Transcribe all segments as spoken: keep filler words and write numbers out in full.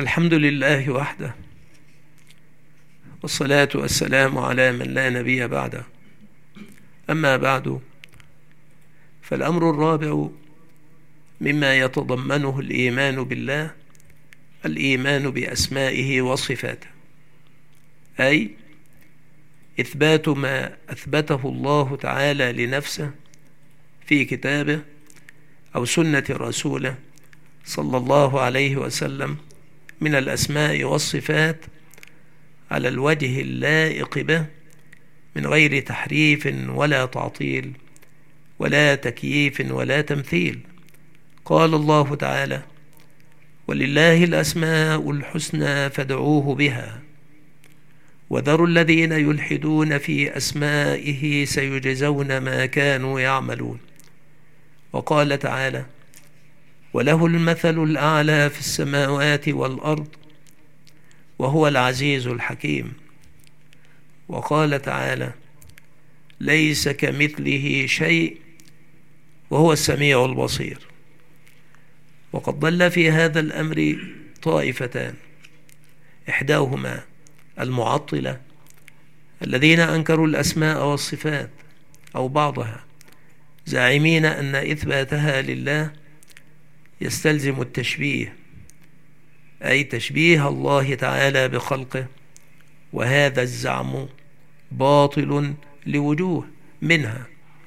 الحمد لله وحده، والصلاة والسلام على من لا نبي بعده. أما بعد، فالأمر الرابع مما يتضمنه الإيمان بالله الإيمان بأسمائه وصفاته، أي إثبات ما أثبته الله تعالى لنفسه في كتابه أو سنة رسوله صلى الله عليه وسلم من الأسماء والصفات على الوجه اللائق به، من غير تحريف ولا تعطيل ولا تكييف ولا تمثيل. قال الله تعالى: ولله الأسماء الحسنى فادعوه بها وذروا الذين يلحدون في أسمائه سيجزون ما كانوا يعملون. وقال تعالى: وله المثل الأعلى في السماوات والأرض وهو العزيز الحكيم. وقال تعالى: ليس كمثله شيء وهو السميع البصير. وقد ضل في هذا الأمر طائفتان، إحداهما المعطلة الذين أنكروا الأسماء والصفات أو بعضها، زاعمين أن إثباتها لله يستلزم التشبيه، أي تشبيه الله تعالى بخلقه، وهذا الزعم باطل لوجوه، منها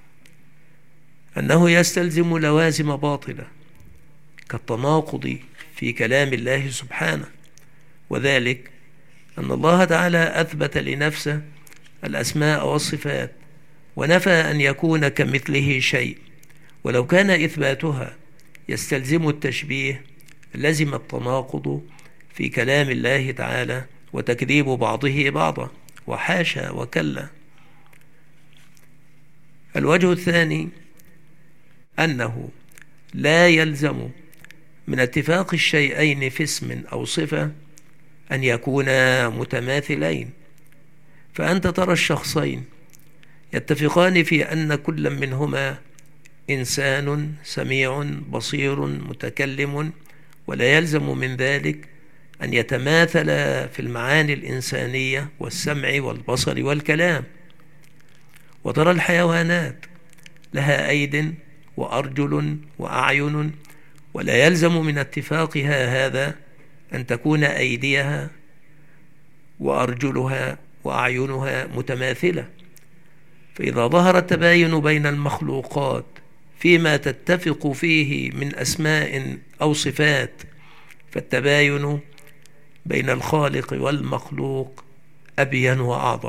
أنه يستلزم لوازم باطلة كالتناقض في كلام الله سبحانه، وذلك أن الله تعالى أثبت لنفسه الأسماء والصفات ونفى أن يكون كمثله شيء، ولو كان إثباتها يستلزم التشبيه لزم التناقض في كلام الله تعالى وتكذيب بعضه بعضا، وحاشا وكلا. الوجه الثاني أنه لا يلزم من اتفاق الشيئين في اسم أو صفة أن يكونا متماثلين، فأنت ترى الشخصين يتفقان في أن كل منهما إنسان سميع بصير متكلم، ولا يلزم من ذلك أن يتماثل في المعاني الإنسانية والسمع والبصر والكلام. وترى الحيوانات لها أيد وأرجل وأعين، ولا يلزم من اتفاقها هذا أن تكون أيديها وأرجلها وأعينها متماثلة. فإذا ظهر التباين بين المخلوقات فيما تتفق فيه من أسماء أو صفات، فالتباين بين الخالق والمخلوق أبين وأعظم.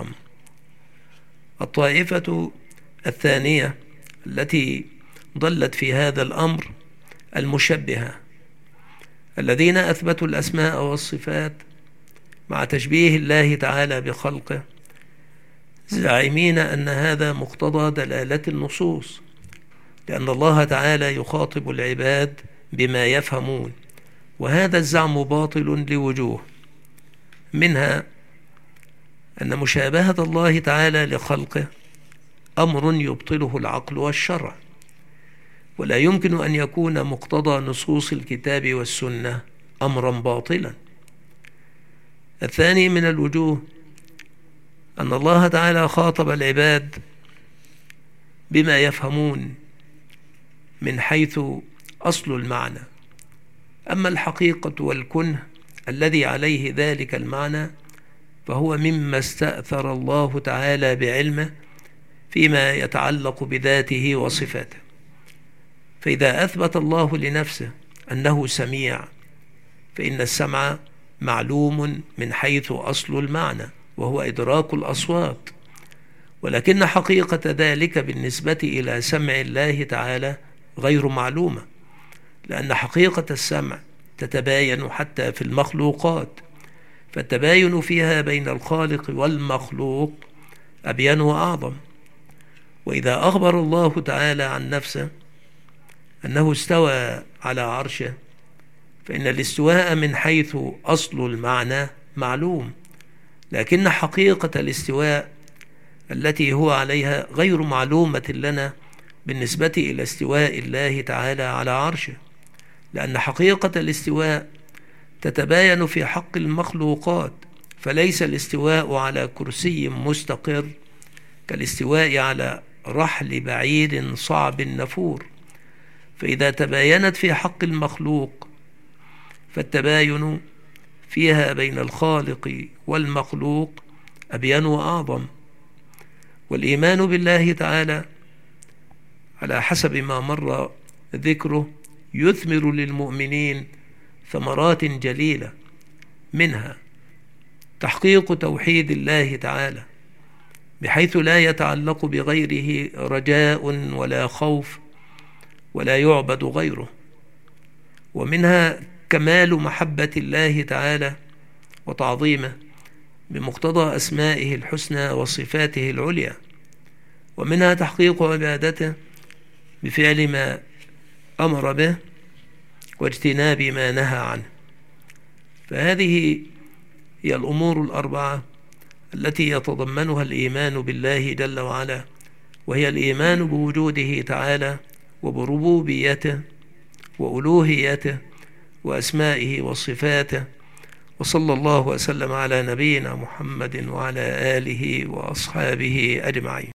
الطائفة الثانية التي ضلت في هذا الأمر المشبهة، الذين أثبتوا الأسماء والصفات مع تشبيه الله تعالى بخلقه، زاعمين أن هذا مقتضى دلالة النصوص، لأن الله تعالى يخاطب العباد بما يفهمون، وهذا الزعم باطل لوجوه، منها أن مشابهة الله تعالى لخلقه أمر يبطله العقل والشرع، ولا يمكن أن يكون مقتضى نصوص الكتاب والسنة أمرا باطلا. الثاني من الوجوه أن الله تعالى خاطب العباد بما يفهمون من حيث أصل المعنى، أما الحقيقة والكنه الذي عليه ذلك المعنى فهو مما استأثر الله تعالى بعلمه فيما يتعلق بذاته وصفاته. فإذا أثبت الله لنفسه أنه سميع، فإن السمع معلوم من حيث أصل المعنى وهو إدراك الأصوات، ولكن حقيقة ذلك بالنسبة إلى سمع الله تعالى غير معلومة، لأن حقيقة السمع تتباين حتى في المخلوقات، فالتباين فيها بين الخالق والمخلوق أبين وأعظم. وإذا أخبر الله تعالى عن نفسه أنه استوى على عرشه، فإن الاستواء من حيث أصل المعنى معلوم، لكن حقيقة الاستواء التي هو عليها غير معلومة لنا بالنسبة إلى استواء الله تعالى على عرشه، لأن حقيقة الاستواء تتباين في حق المخلوقات، فليس الاستواء على كرسي مستقر كالاستواء على رحل بعيد صعب النفور. فإذا تباينت في حق المخلوق فالتباين فيها بين الخالق والمخلوق أبين وأعظم. والإيمان بالله تعالى على حسب ما مر ذكره يثمر للمؤمنين ثمرات جليلة، منها تحقيق توحيد الله تعالى بحيث لا يتعلق بغيره رجاء ولا خوف ولا يعبد غيره، ومنها كمال محبة الله تعالى وتعظيمه بمقتضى أسمائه الحسنى وصفاته العليا، ومنها تحقيق عبادته بفعل ما أمر به واجتناب ما نهى عنه. فهذه هي الأمور الأربعة التي يتضمنها الإيمان بالله جل وعلا، وهي الإيمان بوجوده تعالى وبربوبيته وألوهيته وأسمائه وصفاته. وصلى الله وسلم على نبينا محمد وعلى آله وأصحابه أجمعين.